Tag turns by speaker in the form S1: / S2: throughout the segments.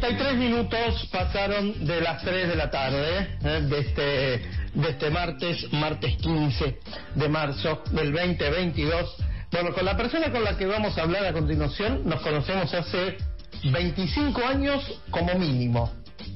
S1: 43 pasaron de las 3 de la tarde de este martes 15 de marzo del 2022. Bueno, con la persona con la que vamos a hablar a continuación nos conocemos hace 25 años como mínimo.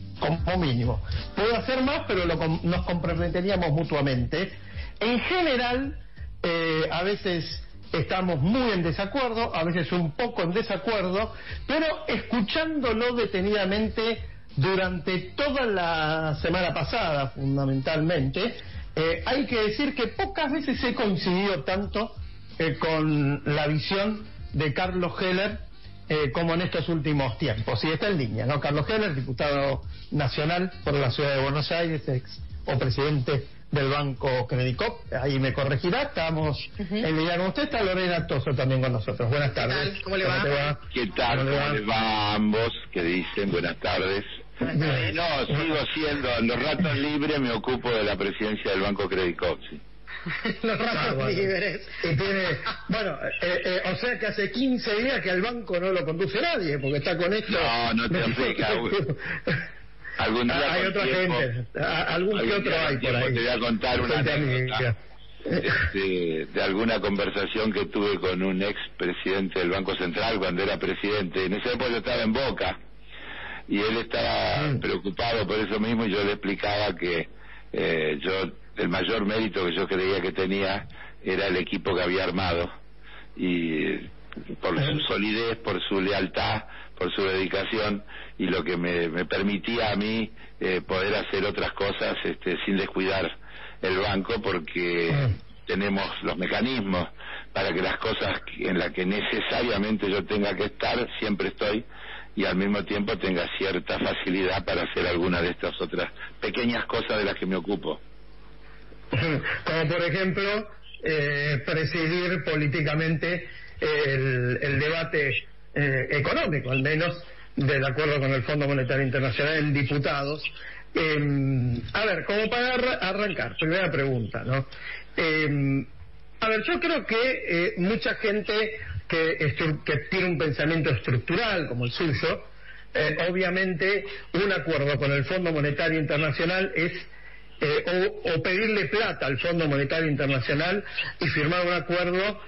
S1: Puedo hacer más, pero nos comprometeríamos mutuamente. En general, a veces estamos muy en desacuerdo, a veces un poco en desacuerdo, pero escuchándolo detenidamente durante toda la semana pasada, fundamentalmente, hay que decir que pocas veces he coincidido tanto con la visión de Carlos Heller como en estos últimos tiempos. Y está en línea, ¿no? Carlos Heller, diputado nacional por la ciudad de Buenos Aires, o presidente del Banco Credicop, ahí me corregirá. Estamos en línea con usted. Está Lorena Toso también con nosotros. Buenas tardes.
S2: ¿Cómo le va?
S3: ¿Qué tal? ¿Cómo les va a ambos? ¿Qué dicen? Buenas tardes. No, sigo siendo, en los ratos libres me ocupo de la presidencia del Banco Credicop, sí.
S2: Los ratos libres.
S1: Y tiene, bueno, o sea que hace 15 días que al banco no lo conduce nadie, porque está con esto.
S3: No te aplica. Algún día
S1: hay otra
S3: tiempo,
S1: gente, algún que otro hay por ahí.
S3: Te voy a contar una anécdota de alguna conversación que tuve con un ex presidente del Banco Central cuando era presidente. En ese época yo estaba en Boca y él estaba preocupado por eso mismo, y yo le explicaba que el mayor mérito que yo creía que tenía era el equipo que había armado, y por su solidez, por su lealtad, por su dedicación, y lo que me permitía a mí poder hacer otras cosas sin descuidar el banco, porque tenemos los mecanismos para que las cosas en las que necesariamente yo tenga que estar, siempre estoy, y al mismo tiempo tenga cierta facilidad para hacer alguna de estas otras pequeñas cosas de las que me ocupo.
S1: Como por ejemplo presidir políticamente el debate económico, al menos del acuerdo con el Fondo Monetario Internacional en diputados. A ver, como para arrancar, primera pregunta, ¿no? A ver, yo creo que mucha gente que tiene un pensamiento estructural como el suyo, obviamente un acuerdo con el Fondo Monetario Internacional es o pedirle plata al Fondo Monetario Internacional y firmar un acuerdo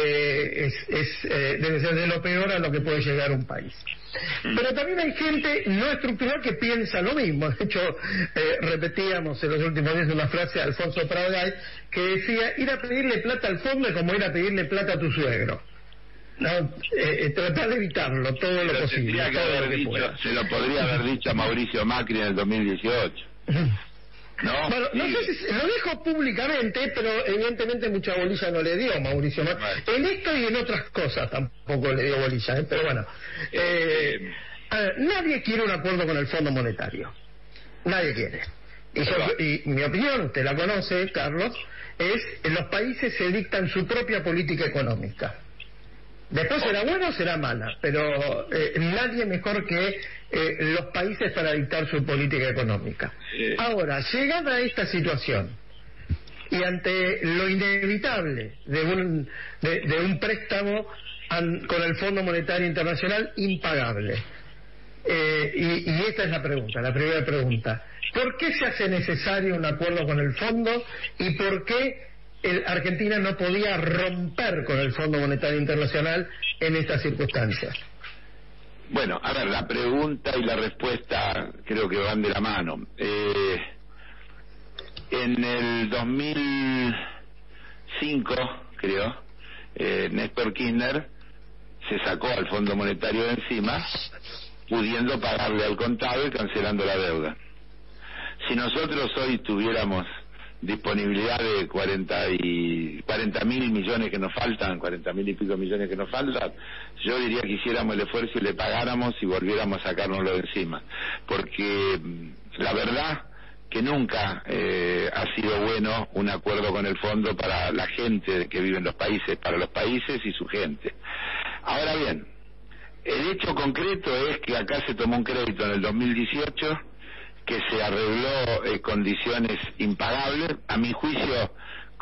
S1: debe ser de lo peor a lo que puede llegar un país. Pero también hay gente no estructural que piensa lo mismo. De hecho, repetíamos en los últimos días una frase de Alfonso Pradal que decía: ir a pedirle plata al fondo es como ir a pedirle plata a tu suegro. No, tratar de evitarlo todo lo posible.
S3: Se lo podría haber dicho a Mauricio Macri en el 2018. No,
S1: bueno, no sé si lo dijo públicamente, pero evidentemente mucha bolilla no le dio Mauricio Macri. En esto y en otras cosas tampoco le dio bolilla, pero bueno. A ver, nadie quiere un acuerdo con el Fondo Monetario. Nadie quiere. Y mi opinión, usted la conoce, Carlos, es que los países se dictan su propia política económica. Después será buena o será mala, pero nadie mejor que los países para dictar su política económica. Ahora, llegada a esta situación y ante lo inevitable de un préstamo con el Fondo Monetario Internacional impagable, y esta es la primera pregunta: ¿por qué se hace necesario un acuerdo con el fondo y por qué Argentina no podía romper con el Fondo Monetario Internacional en estas circunstancias?
S3: Bueno, a ver, la pregunta y la respuesta creo que van de la mano. En el 2005, creo, Néstor Kirchner se sacó al Fondo Monetario de encima, pudiendo pagarle al contado y cancelando la deuda. Si nosotros hoy tuviéramos disponibilidad de 40.000 millones que nos faltan, 40.000 y pico millones que nos faltan, yo diría que hiciéramos el esfuerzo y le pagáramos y volviéramos a sacárnoslo de encima, porque la verdad que nunca ha sido bueno un acuerdo con el fondo para la gente que vive en los países, para los países y su gente. Ahora bien, el hecho concreto es que acá se tomó un crédito en el 2018 que se arregló condiciones impagables, a mi juicio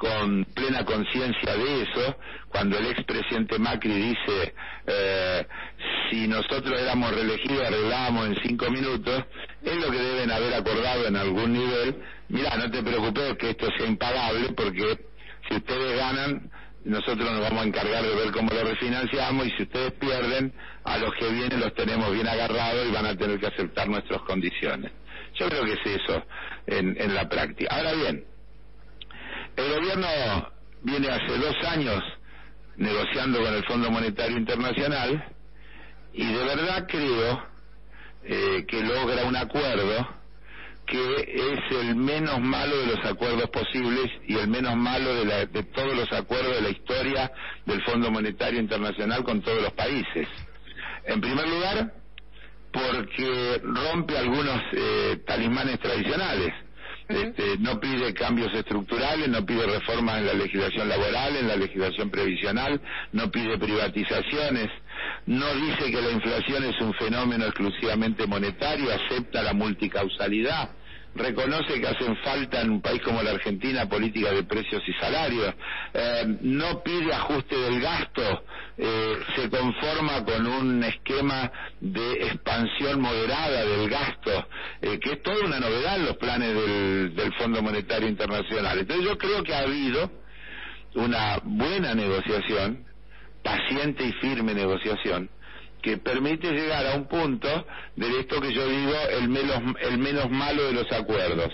S3: con plena conciencia de eso, cuando el expresidente Macri dice, si nosotros éramos reelegidos arreglábamos en 5 minutos, es lo que deben haber acordado en algún nivel. Mirá, no te preocupes que esto sea impagable, porque si ustedes ganan, nosotros nos vamos a encargar de ver cómo lo refinanciamos, y si ustedes pierden, a los que vienen los tenemos bien agarrados y van a tener que aceptar nuestras condiciones. Yo creo que es eso en la práctica. Ahora bien, el gobierno viene hace 2 años negociando con el Fondo Monetario Internacional, y de verdad creo que logra un acuerdo que es el menos malo de los acuerdos posibles y el menos malo de todos los acuerdos de la historia del Fondo Monetario Internacional con todos los países. En primer lugar, porque rompe algunos talismanes tradicionales. No pide cambios estructurales, no pide reformas en la legislación laboral, en la legislación previsional, no pide privatizaciones, no dice que la inflación es un fenómeno exclusivamente monetario, acepta la multicausalidad, reconoce que hacen falta en un país como la Argentina políticas de precios y salarios, no pide ajuste del gasto, se conforma con un esquema de expansión moderada del gasto, que es toda una novedad en los planes del Fondo Monetario Internacional. Entonces yo creo que ha habido una buena negociación, paciente y firme negociación, que permite llegar a un punto de esto que yo digo el menos malo de los acuerdos.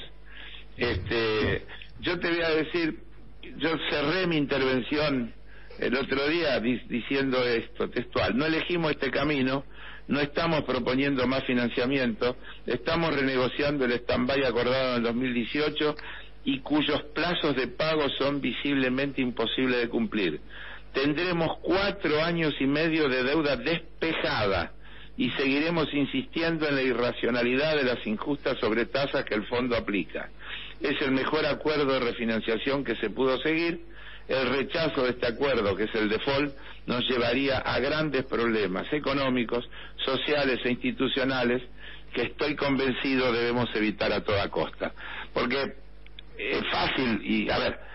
S3: Yo te voy a decir, yo cerré mi intervención el otro día diciendo esto, textual: no elegimos este camino, no estamos proponiendo más financiamiento, estamos renegociando el stand-by acordado en el 2018 y cuyos plazos de pago son visiblemente imposibles de cumplir. Tendremos 4 años y medio de deuda despejada y seguiremos insistiendo en la irracionalidad de las injustas sobretasas que el fondo aplica. Es el mejor acuerdo de refinanciación que se pudo seguir. El rechazo de este acuerdo, que es el default, nos llevaría a grandes problemas económicos, sociales e institucionales que estoy convencido debemos evitar a toda costa. Porque es fácil ir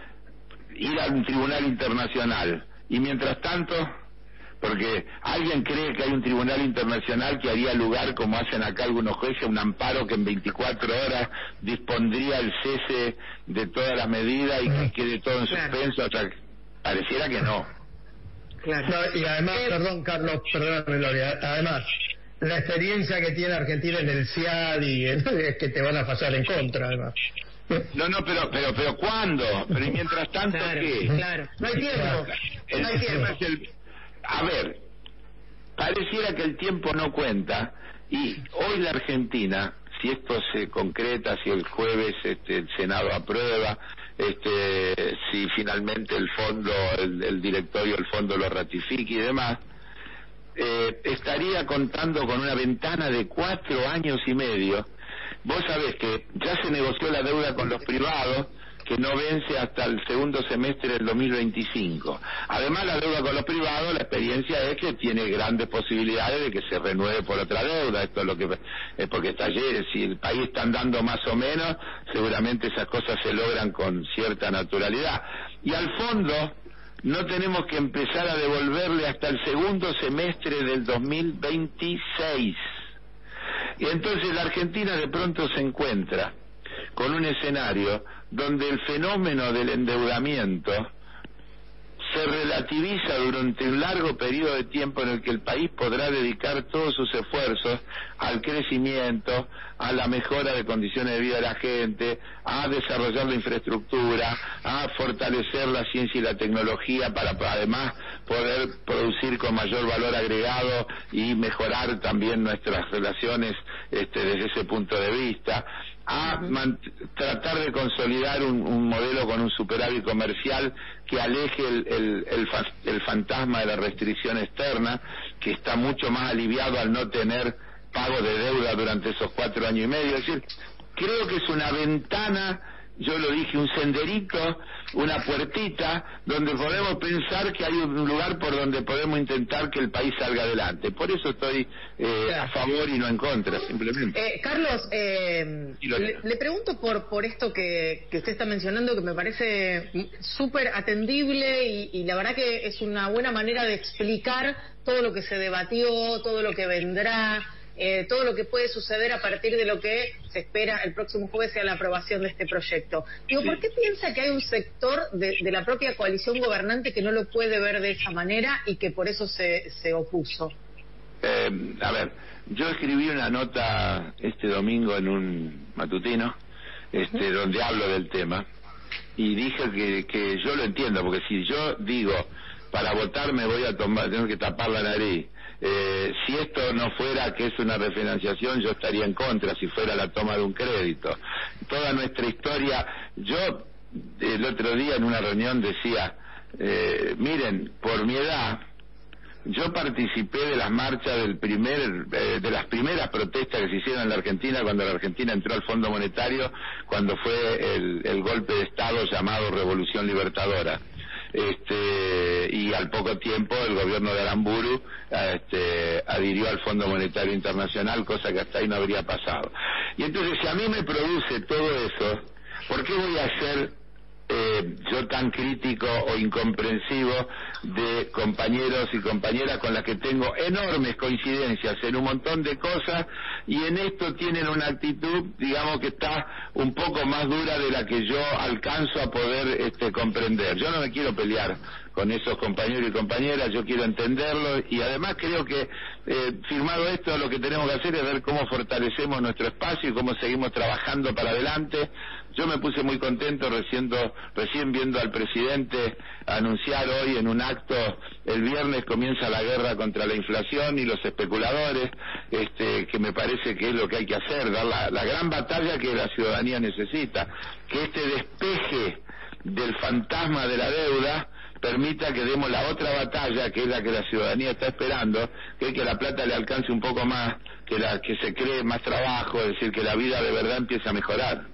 S3: a un tribunal internacional, y mientras tanto, porque alguien cree que hay un tribunal internacional que haría lugar, como hacen acá algunos jueces, un amparo que en 24 horas dispondría el cese de todas las medidas y que quede todo en suspenso. O sea, pareciera que no.
S1: Claro. No, y además, perdón Carlos, perdóname Gloria, además la experiencia que tiene Argentina en el CIAD y es que te van a pasar en contra, además.
S3: No, pero ¿cuándo? Pero mientras tanto,
S2: claro,
S3: ¿qué?
S2: Claro, no hay tiempo. No hay tiempo.
S3: A ver, pareciera que el tiempo no cuenta, y hoy la Argentina, si esto se concreta, si el jueves el Senado aprueba, si finalmente el fondo, el directorio del fondo lo ratifique y demás, estaría contando con una ventana de 4 años y medio. Vos sabés que ya se negoció la deuda con los privados, que no vence hasta el segundo semestre del 2025. Además, la deuda con los privados, la experiencia es que tiene grandes posibilidades de que se renueve por otra deuda. Esto es lo que es porque está ayer, si el país está andando más o menos, seguramente esas cosas se logran con cierta naturalidad. Y al fondo no tenemos que empezar a devolverle hasta el segundo semestre del 2026. Y entonces la Argentina de pronto se encuentra con un escenario donde el fenómeno del endeudamiento se relativiza durante un largo periodo de tiempo en el que el país podrá dedicar todos sus esfuerzos al crecimiento, a la mejora de condiciones de vida de la gente, a desarrollar la infraestructura, a fortalecer la ciencia y la tecnología para además poder producir con mayor valor agregado y mejorar también nuestras relaciones desde ese punto de vista, a tratar de consolidar un modelo con un superávit comercial que aleje el fantasma de la restricción externa, que está mucho más aliviado al no tener pago de deuda durante esos 4 años y medio. Es decir, creo que es una ventana yo lo dije, un senderito, una puertita, donde podemos pensar que hay un lugar por donde podemos intentar que el país salga adelante. Por eso estoy a favor y no en contra, simplemente.
S4: Carlos, le pregunto por esto que usted está mencionando, que me parece súper atendible y la verdad que es una buena manera de explicar todo lo que se debatió, todo lo que vendrá, todo lo que puede suceder a partir de lo que se espera el próximo jueves sea la aprobación de este proyecto. Digo, ¿por qué piensa que hay un sector de la propia coalición gobernante que no lo puede ver de esa manera y que por eso se opuso?
S3: A ver, yo escribí una nota este domingo en un matutino, donde hablo del tema, y dije que yo lo entiendo, porque si yo digo, para votar me voy a tengo que tapar la nariz, si esto no fuera que es una refinanciación, yo estaría en contra, si fuera la toma de un crédito. Toda nuestra historia, yo el otro día en una reunión decía, miren, por mi edad, yo participé de las marchas de las primeras protestas que se hicieron en la Argentina cuando la Argentina entró al Fondo Monetario, cuando fue el golpe de Estado llamado Revolución Libertadora. Y al poco tiempo el gobierno de Aramburu adhirió al Fondo Monetario Internacional, cosa que hasta ahí no habría pasado. Y entonces, si a mí me produce todo eso, ¿por qué voy a ser yo tan crítico o incomprensivo de compañeros y compañeras con las que tengo enormes coincidencias en un montón de cosas, y en esto tienen una actitud, digamos, que está un poco más dura de la que yo alcanzo a poder comprender? Yo no me quiero pelear con esos compañeros y compañeras, yo quiero entenderlo, y además creo que firmado esto, lo que tenemos que hacer es ver cómo fortalecemos nuestro espacio y cómo seguimos trabajando para adelante. Yo me puse muy contento recién viendo al presidente anunciar hoy en un acto, el viernes comienza la guerra contra la inflación y los especuladores, que me parece que es lo que hay que hacer, dar la gran batalla que la ciudadanía necesita, que este despeje del fantasma de la deuda permita que demos la otra batalla, que es la que la ciudadanía está esperando, que es que la plata le alcance un poco más, que se cree más trabajo, es decir, que la vida de verdad empiece a mejorar.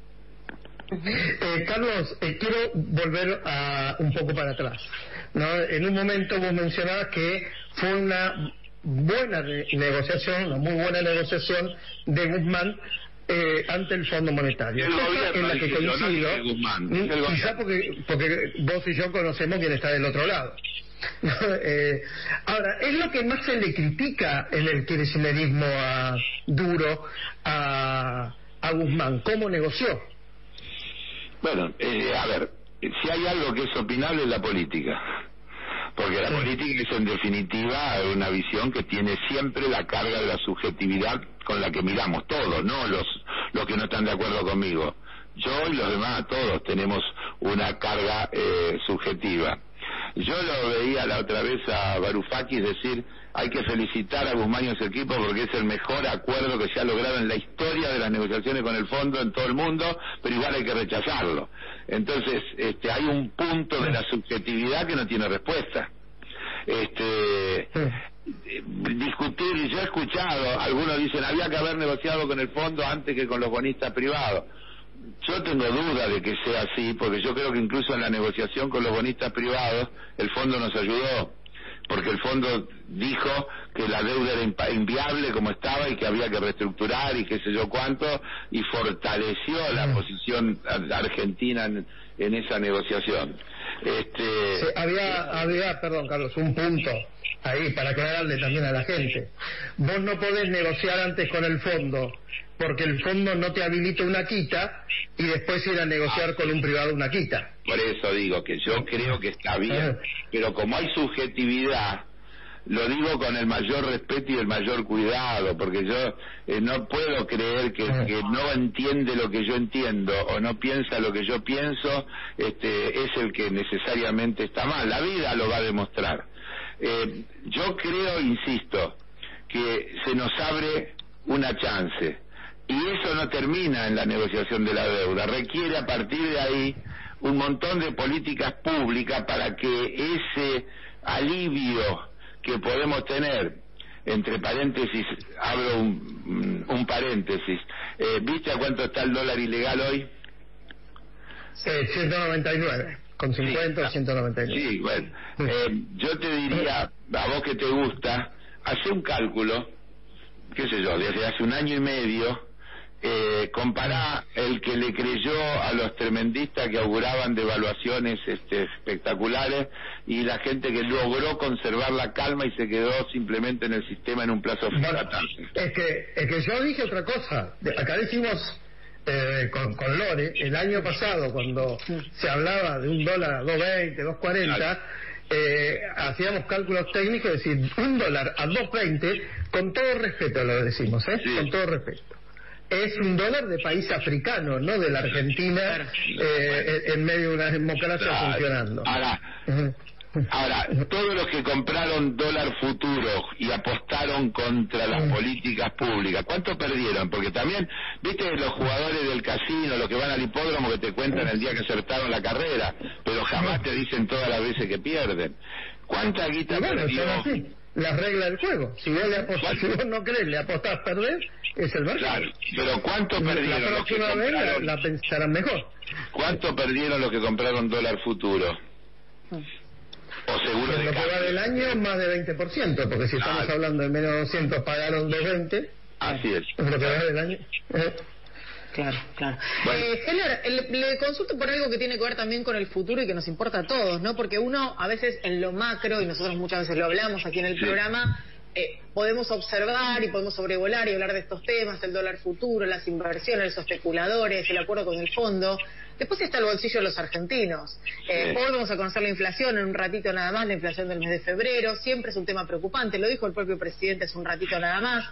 S1: Carlos, quiero volver un poco para atrás, ¿no? En un momento vos mencionabas que fue una buena negociación, una muy buena negociación de Guzmán ante el Fondo Monetario, en la que coincido, quizá porque vos y yo conocemos quién está del otro lado. Ahora, es lo que más se le critica en el kirchnerismo duro a Guzmán, ¿cómo negoció?
S3: Bueno, a ver, si hay algo que es opinable es la política, porque la política es en definitiva una visión que tiene siempre la carga de la subjetividad con la que miramos todos, no los que no están de acuerdo conmigo. Yo y los demás, todos tenemos una carga subjetiva. Yo lo veía la otra vez a Varoufakis decir, hay que felicitar a Guzmán y a su equipo porque es el mejor acuerdo que se ha logrado en la historia de las negociaciones con el fondo en todo el mundo, pero igual hay que rechazarlo. Entonces, hay un punto de la subjetividad que no tiene respuesta. Discutir, yo he escuchado, algunos dicen, había que haber negociado con el fondo antes que con los bonistas privados. Yo tengo duda de que sea así, porque yo creo que incluso en la negociación con los bonistas privados, el fondo nos ayudó, porque el fondo dijo que la deuda era inviable como estaba y que había que reestructurar y qué sé yo cuánto, y fortaleció la posición argentina en esa negociación.
S1: Sí, había, perdón Carlos, un punto ahí para aclararle también a la gente. Vos no podés negociar antes con el fondo porque el fondo no te habilita una quita y después ir a negociar con un privado una quita.
S3: Por eso digo que yo creo que está bien, pero como hay subjetividad, lo digo con el mayor respeto y el mayor cuidado, porque yo no puedo creer que no entiende lo que yo entiendo o no piensa lo que yo pienso, es el que necesariamente está mal. La vida lo va a demostrar. Yo creo, insisto, que se nos abre una chance, y eso no termina en la negociación de la deuda, requiere a partir de ahí un montón de políticas públicas para que ese alivio que podemos tener, entre paréntesis, abro un paréntesis, ¿viste a cuánto está el dólar ilegal hoy?
S1: 199, con 50 o 199.
S3: Sí, bueno. Yo te diría, a vos que te gusta, hace un cálculo, qué sé yo, desde hace un año y medio, compará el que le creyó a los tremendistas que auguraban devaluaciones espectaculares y la gente que logró conservar la calma y se quedó simplemente en el sistema en un plazo fatal.
S1: Es que yo dije otra cosa. Acá dijimos con Lore el año pasado, cuando se hablaba de un dólar a 2.20, 2.40, hacíamos cálculos técnicos, es decir, un dólar a 2.20, con todo respeto lo decimos, sí. Con todo respeto, es un dólar de país africano, no de la Argentina, en medio de una democracia funcionando.
S3: Ahora, todos los que compraron dólar futuro y apostaron contra las políticas públicas, ¿cuánto perdieron? Porque también, viste, los jugadores del casino, los que van al hipódromo, que te cuentan el día que acertaron la carrera, pero jamás te dicen todas las veces que pierden. ¿Cuánta guita perdió?
S1: Las reglas del juego. Si vos no crees, le apostás a perder, es el mercado.
S3: Claro, pero ¿cuánto perdieron?
S1: La próxima vez la pensarán mejor.
S3: ¿Cuánto perdieron los que compraron dólar futuro? O seguro
S1: en lo que va del año, más de 20%, porque si estamos hablando de menos de 200, pagaron 220.
S3: Así es.
S1: En lo que va del año.
S4: Claro.
S3: Bueno.
S4: Heller, le consulto por algo que tiene que ver también con el futuro y que nos importa a todos, ¿no? Porque uno, a veces, en lo macro, y nosotros muchas veces lo hablamos aquí en el programa, podemos observar y podemos sobrevolar y hablar de estos temas, el dólar futuro, las inversiones, los especuladores, el acuerdo con el fondo. Después está el bolsillo de los argentinos. Hoy vamos a conocer la inflación, en un ratito nada más, la inflación del mes de febrero. Siempre es un tema preocupante, lo dijo el propio presidente hace un ratito nada más.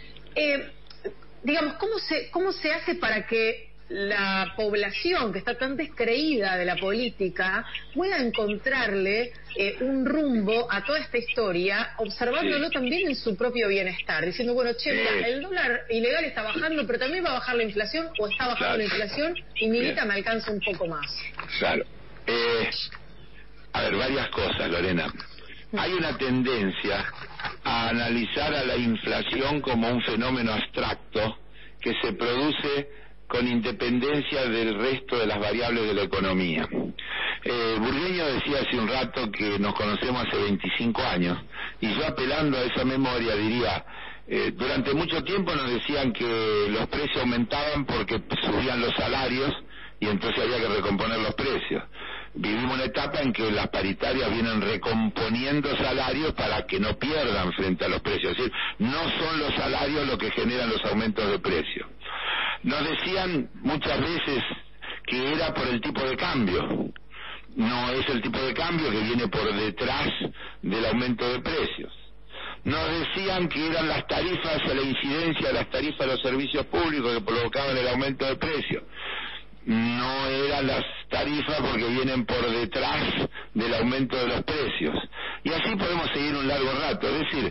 S4: Digamos, ¿cómo se hace para que la población que está tan descreída de la política pueda encontrarle un rumbo a toda esta historia, observándolo también en su propio bienestar, diciendo, bueno, mira, el dólar ilegal está bajando, pero también va a bajar la inflación, o está bajando la inflación, y mi guita me alcanza un poco más?
S3: Claro. A ver, varias cosas, Lorena. Hay una tendencia a analizar a la inflación como un fenómeno abstracto que se produce con independencia del resto de las variables de la economía. Burgueño decía hace un rato que nos conocemos hace 25 años, y yo, apelando a esa memoria, diría, durante mucho tiempo nos decían que los precios aumentaban porque subían los salarios y entonces había que recomponer los precios. Vivimos una etapa en que las paritarias vienen recomponiendo salarios para que no pierdan frente a los precios, es decir, no son los salarios los que generan los aumentos de precio. Nos decían muchas veces que era por el tipo de cambio. No es el tipo de cambio que viene por detrás del aumento de precios. Nos decían que eran las tarifas o la incidencia de las tarifas de los servicios públicos que provocaban el aumento de precios. No eran las tarifas porque vienen por detrás del aumento de los precios. Y así podemos seguir un largo rato. Es decir,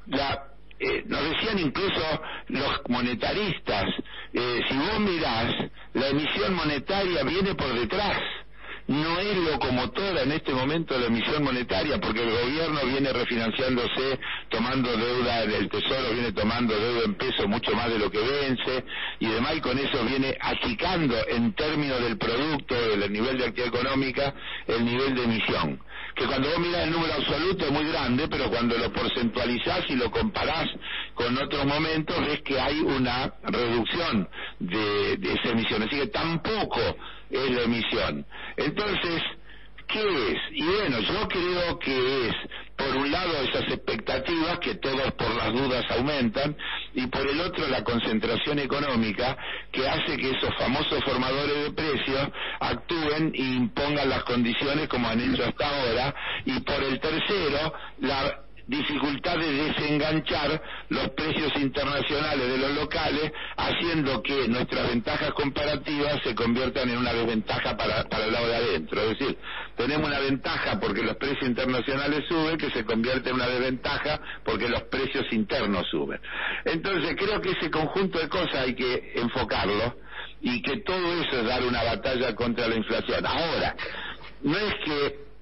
S3: nos decían incluso los monetaristas, si vos mirás, la emisión monetaria viene por detrás. No es locomotora en este momento la emisión monetaria, porque el gobierno viene refinanciándose, tomando deuda, el Tesoro viene tomando deuda en peso mucho más de lo que vence y demás, y con eso viene achicando en términos del producto, del nivel de actividad económica, el nivel de emisión. Que cuando vos mirás el número absoluto es muy grande, pero cuando lo porcentualizás y lo comparás con otros momentos, ves que hay una reducción de esa emisión. Así que tampoco es la emisión. Entonces, ¿qué es? Y bueno, yo creo que es, por un lado, esas expectativas que todos por las dudas aumentan, y por el otro, la concentración económica que hace que esos famosos formadores de precios actúen e impongan las condiciones como han hecho hasta ahora, y por el tercero, la dificultad de desenganchar los precios internacionales de los locales, haciendo que nuestras ventajas comparativas se conviertan en una desventaja para el lado de adentro. Es decir, tenemos una ventaja porque los precios internacionales suben, que se convierte en una desventaja porque los precios internos suben. Entonces creo que ese conjunto de cosas hay que enfocarlo, y que todo eso es dar una batalla contra la inflación. Ahora, no es que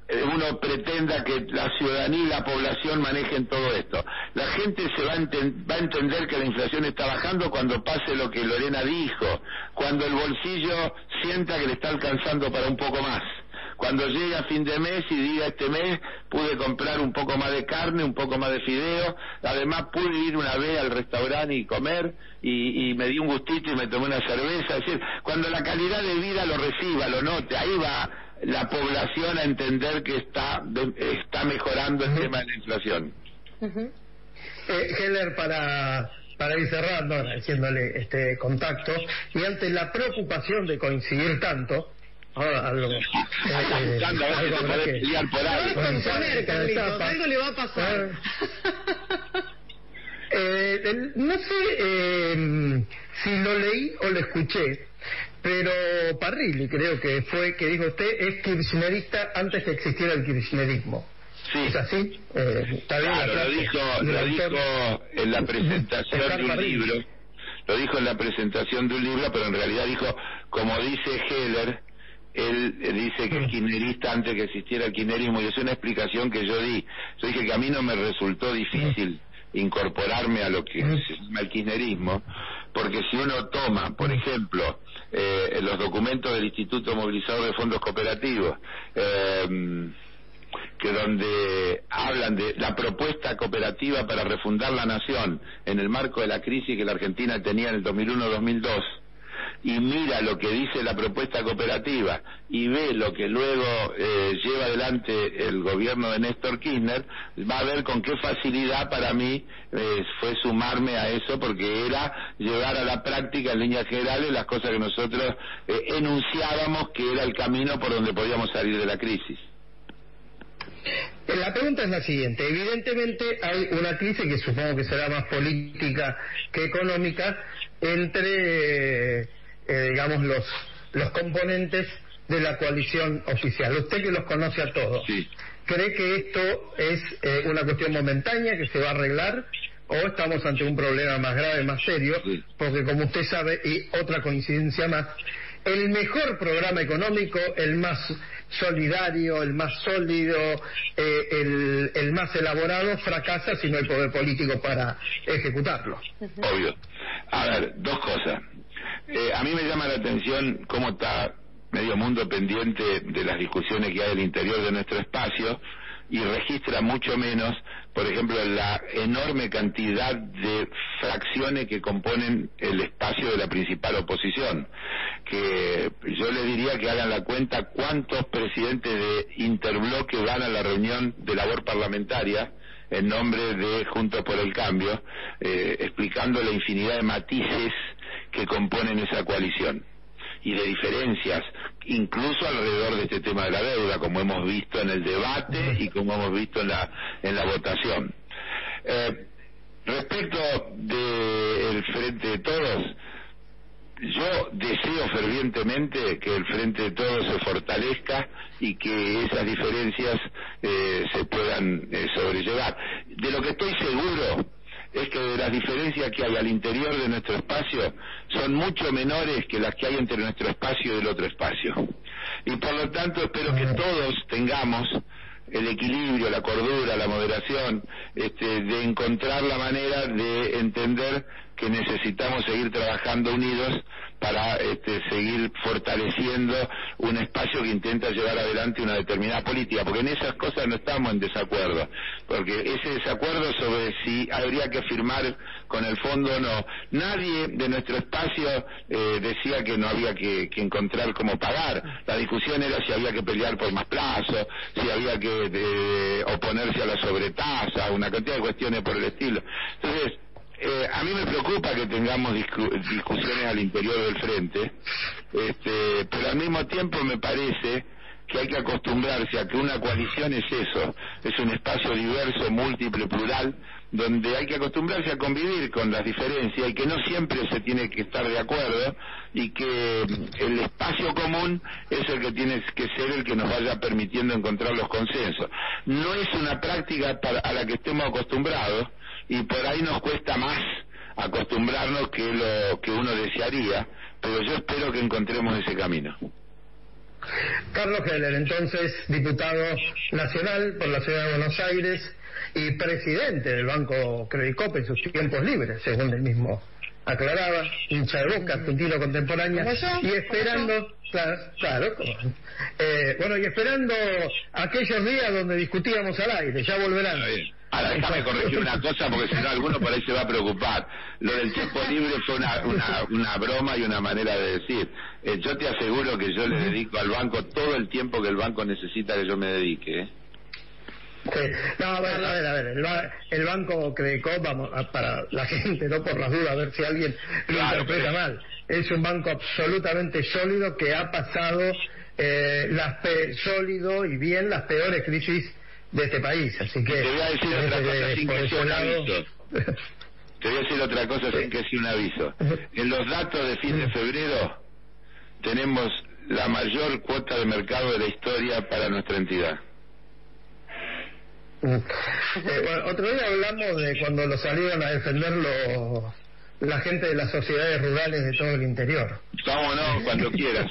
S3: uno pretenda que la ciudadanía y la población manejen todo esto. La gente se va a entender que la inflación está bajando cuando pase lo que Lorena dijo, cuando el bolsillo sienta que le está alcanzando para un poco más, cuando llegue a fin de mes y diga este mes pude comprar un poco más de carne, un poco más de fideo, además pude ir una vez al restaurante y comer y me di un gustito y me tomé una cerveza. Es decir, cuando la calidad de vida lo reciba, lo note, ahí va la población a entender que está mejorando el tema de la inflación.
S1: Heller, para ir cerrando, agradeciéndole este contacto, y ante la preocupación de coincidir tanto, algo
S4: le va a pasar.
S1: No sé si lo leí o lo escuché, pero Parrilli creo que fue que dijo usted es kirchnerista antes que existiera el kirchnerismo.
S3: Sí.
S1: ¿Es así? ¿Está bien?
S3: Claro, lo dijo en la presentación de un libro. Lo dijo en la presentación de un libro, pero en realidad dijo, como dice Heller, él dice que es kirchnerista antes que existiera el kirchnerismo, y es una explicación que yo di. Yo dije que a mí no me resultó difícil incorporarme a lo que se llama el kirchnerismo, porque si uno toma, por ejemplo, los documentos del Instituto Movilizador de Fondos Cooperativos, que donde hablan de la propuesta cooperativa para refundar la nación en el marco de la crisis que la Argentina tenía en el 2001-2002, y mira lo que dice la propuesta cooperativa y ve lo que luego lleva adelante el gobierno de Néstor Kirchner, va a ver con qué facilidad para mí fue sumarme a eso, porque era llevar a la práctica en líneas generales las cosas que nosotros enunciábamos que era el camino por donde podíamos salir de la crisis.
S1: La pregunta es la siguiente. Evidentemente hay una crisis que supongo que será más política que económica entre digamos los componentes de la coalición oficial. Usted que los conoce a todos,
S3: sí,
S1: ¿cree que esto es una cuestión momentánea que se va a arreglar o estamos ante un problema más grave, más serio? Sí. Porque como usted sabe, y otra coincidencia más, el mejor programa económico, el más solidario, el más sólido, el más elaborado, fracasa si no hay poder político para ejecutarlo.
S3: Obvio. A ver, dos cosas. A mí me llama la atención cómo está medio mundo pendiente de las discusiones que hay al interior de nuestro espacio y registra mucho menos, por ejemplo, la enorme cantidad de fracciones que componen el espacio de la principal oposición, que yo les diría que hagan la cuenta cuántos presidentes de interbloque van a la reunión de labor parlamentaria en nombre de Juntos por el Cambio, explicando la infinidad de matices que componen esa coalición y de diferencias, incluso alrededor de este tema de la deuda, como hemos visto en el debate y como hemos visto en la votación. Respecto del Frente de Todos, yo deseo fervientemente que el Frente de Todos se fortalezca y que esas diferencias se puedan sobrellevar. De lo que estoy seguro es que de las diferencias que hay al interior de nuestro espacio son mucho menores que las que hay entre nuestro espacio y el otro espacio. Y por lo tanto espero que todos tengamos el equilibrio, la cordura, la moderación, de encontrar la manera de entender que necesitamos seguir trabajando unidos para seguir fortaleciendo un espacio que intenta llevar adelante una determinada política, porque en esas cosas no estamos en desacuerdo, porque ese desacuerdo sobre si habría que firmar con el fondo o no, nadie de nuestro espacio decía que no había que encontrar cómo pagar. La discusión era si había que pelear por más plazo, si había que oponerse a la sobretasa, una cantidad de cuestiones por el estilo. Entonces, a mí me preocupa que tengamos discusiones al interior del frente, pero al mismo tiempo me parece que hay que acostumbrarse a que una coalición es eso, es un espacio diverso, múltiple, plural, donde hay que acostumbrarse a convivir con las diferencias y que no siempre se tiene que estar de acuerdo y que el espacio común es el que tiene que ser el que nos vaya permitiendo encontrar los consensos. No es una práctica a la que estemos acostumbrados y por ahí nos cuesta más acostumbrarnos que lo que uno desearía, pero yo espero que encontremos ese camino.
S1: Carlos Heller, entonces diputado nacional por la ciudad de Buenos Aires y presidente del Banco Credicop en sus tiempos libres, según él mismo aclaraba, hincha de Boca, argentino contemporánea, y esperando, claro, bueno, y esperando aquellos días donde discutíamos al aire, ya volverán.
S3: Ahora déjame corregir una cosa, porque si no alguno por ahí se va a preocupar. Lo del tiempo libre fue una broma y una manera de decir. Yo te aseguro que yo le dedico al banco todo el tiempo que el banco necesita que yo me dedique,
S1: Sí. No, a ver, el Banco Credicop, vamos, para la gente, no por las dudas, a ver si alguien lo interpreta mal. Es un banco absolutamente sólido que ha pasado sólido y bien las peores crisis de este país, así que
S3: te voy a decir otra cosa sin que sea un aviso. Te voy a decir otra cosa sin que sea un aviso. En los datos de fin de febrero tenemos la mayor cuota de mercado de la historia para nuestra entidad.
S1: Bueno, otro día hablamos de cuando lo salieron a defender la gente de las sociedades rurales de todo el interior.
S3: ¿Cómo no? Cuando quieras.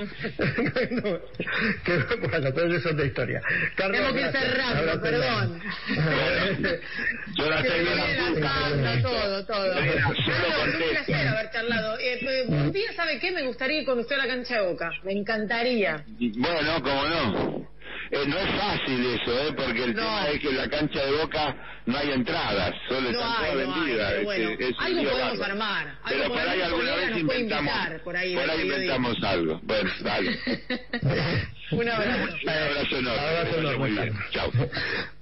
S1: Bueno, pero es otra historia. Carlos,
S4: tengo que ir cerrando, perdón.
S3: Yo la estoy
S4: viendo. Todo. Un placer haber charlado. Un día, ¿sabe qué? Me gustaría ir con usted a la cancha de Boca. Me encantaría.
S3: Bueno, ¿cómo no? No es fácil eso, porque el tema es que en la cancha de Boca no hay entradas, solo están todas vendidas.
S4: Bueno, algo podemos armar.
S3: Pero por ahí alguna vez inventamos algo. Bueno, dale.
S4: Un abrazo.
S3: Un abrazo enorme. Chao.